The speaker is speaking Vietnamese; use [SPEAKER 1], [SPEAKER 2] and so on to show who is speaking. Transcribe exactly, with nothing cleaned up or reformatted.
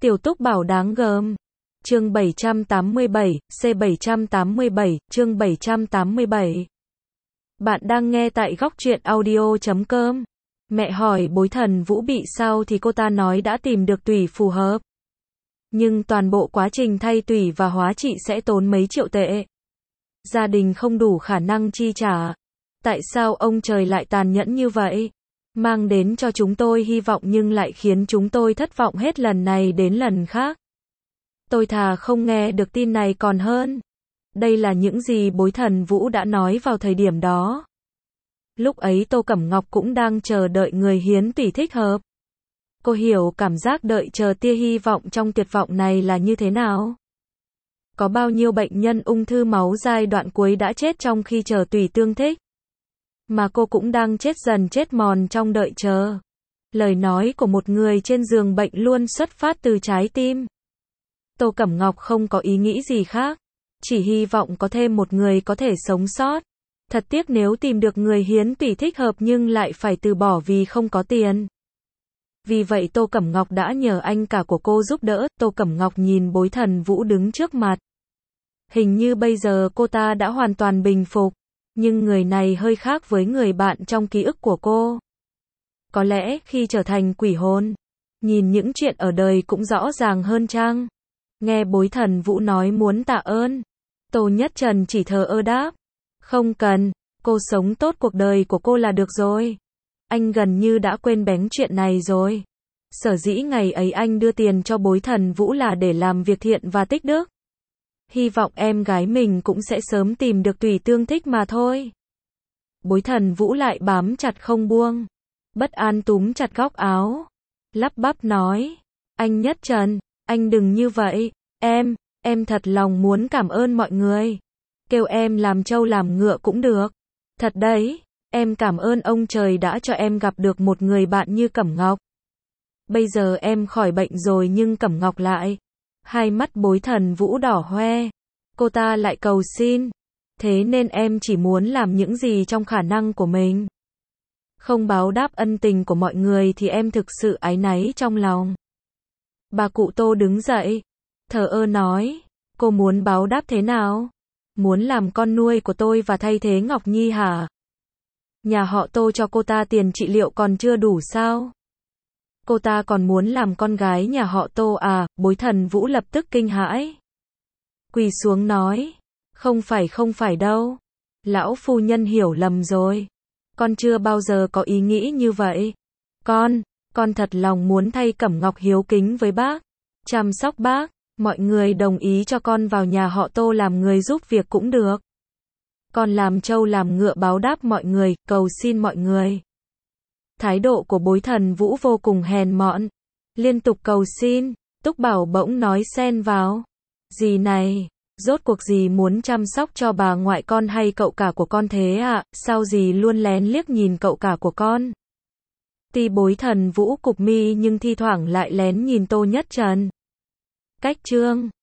[SPEAKER 1] Tiểu Túc Bảo đáng gờm. Chương bảy trăm tám mươi bảy, C bảy trăm tám mươi bảy, chương bảy trăm tám mươi bảy. Bạn đang nghe tại góc truyện audio chấm com. Mẹ hỏi Bối Thần Vũ bị sao thì cô ta nói đã tìm được tủy phù hợp. Nhưng toàn bộ quá trình thay tủy và hóa trị sẽ tốn mấy triệu tệ. Gia đình không đủ khả năng chi trả. Tại sao ông trời lại tàn nhẫn như vậy? Mang đến cho chúng tôi hy vọng nhưng lại khiến chúng tôi thất vọng hết lần này đến lần khác. Tôi thà không nghe được tin này còn hơn. Đây là những gì Bối Thần Vũ đã nói vào thời điểm đó. Lúc ấy Tô Cẩm Ngọc cũng đang chờ đợi người hiến tủy thích hợp. Cô hiểu cảm giác đợi chờ tia hy vọng trong tuyệt vọng này là như thế nào. Có bao nhiêu bệnh nhân ung thư máu giai đoạn cuối đã chết trong khi chờ tủy tương thích. Mà cô cũng đang chết dần chết mòn trong đợi chờ. Lời nói của một người trên giường bệnh luôn xuất phát từ trái tim. Tô Cẩm Ngọc không có ý nghĩ gì khác. Chỉ hy vọng có thêm một người có thể sống sót. Thật tiếc nếu tìm được người hiến tủy thích hợp nhưng lại phải từ bỏ vì không có tiền. Vì vậy Tô Cẩm Ngọc đã nhờ anh cả của cô giúp đỡ. Tô Cẩm Ngọc nhìn Bối Thần Vũ đứng trước mặt. Hình như bây giờ cô ta đã hoàn toàn bình phục. Nhưng người này hơi khác với người bạn trong ký ức của cô. Có lẽ khi trở thành quỷ hồn, nhìn những chuyện ở đời cũng rõ ràng hơn chăng? Nghe Bối Thần Vũ nói muốn tạ ơn, Tô Nhất Trần chỉ thờ ơ đáp. Không cần, cô sống tốt cuộc đời của cô là được rồi. Anh gần như đã quên bén chuyện này rồi. Sở dĩ ngày ấy anh đưa tiền cho Bối Thần Vũ là để làm việc thiện và tích đức. Hy vọng em gái mình cũng sẽ sớm tìm được tùy tương thích mà thôi. Bối Thần Vũ lại bám chặt không buông. Bất an túm chặt góc áo. Lắp bắp nói. Anh Nhất Trần, anh đừng như vậy. Em, em thật lòng muốn cảm ơn mọi người. Kêu em làm trâu làm ngựa cũng được. Thật đấy, em cảm ơn ông trời đã cho em gặp được một người bạn như Cẩm Ngọc. Bây giờ em khỏi bệnh rồi nhưng Cẩm Ngọc lại. Hai mắt Bối Thần Vũ đỏ hoe. Cô ta lại cầu xin. Thế nên em chỉ muốn làm những gì trong khả năng của mình. Không báo đáp ân tình của mọi người thì em thực sự áy náy trong lòng. Bà cụ Tô đứng dậy. Thờ ơ nói. Cô muốn báo đáp thế nào? Muốn làm con nuôi của tôi và thay thế Ngọc Nhi hả? Nhà họ Tô cho cô ta tiền trị liệu còn chưa đủ sao? Cô ta còn muốn làm con gái nhà họ Tô à? Bối Thần Vũ lập tức kinh hãi. Quỳ xuống nói. Không phải không phải đâu. Lão phu nhân hiểu lầm rồi. Con chưa bao giờ có ý nghĩ như vậy. Con, con thật lòng muốn thay Cẩm Ngọc hiếu kính với bác. Chăm sóc bác. Mọi người đồng ý cho con vào nhà họ Tô làm người giúp việc cũng được. Con làm trâu làm ngựa báo đáp mọi người, cầu xin mọi người. Thái độ của Bối Thần Vũ vô cùng hèn mọn. Liên tục cầu xin. Túc Bảo bỗng nói xen vào. Dì này, rốt cuộc dì muốn chăm sóc cho bà ngoại con hay cậu cả của con thế ạ? À? Sao dì luôn lén liếc nhìn cậu cả của con? Tuy Bối Thần Vũ cụp mi nhưng thi thoảng lại lén nhìn Tô Nhất Trần. Cách chương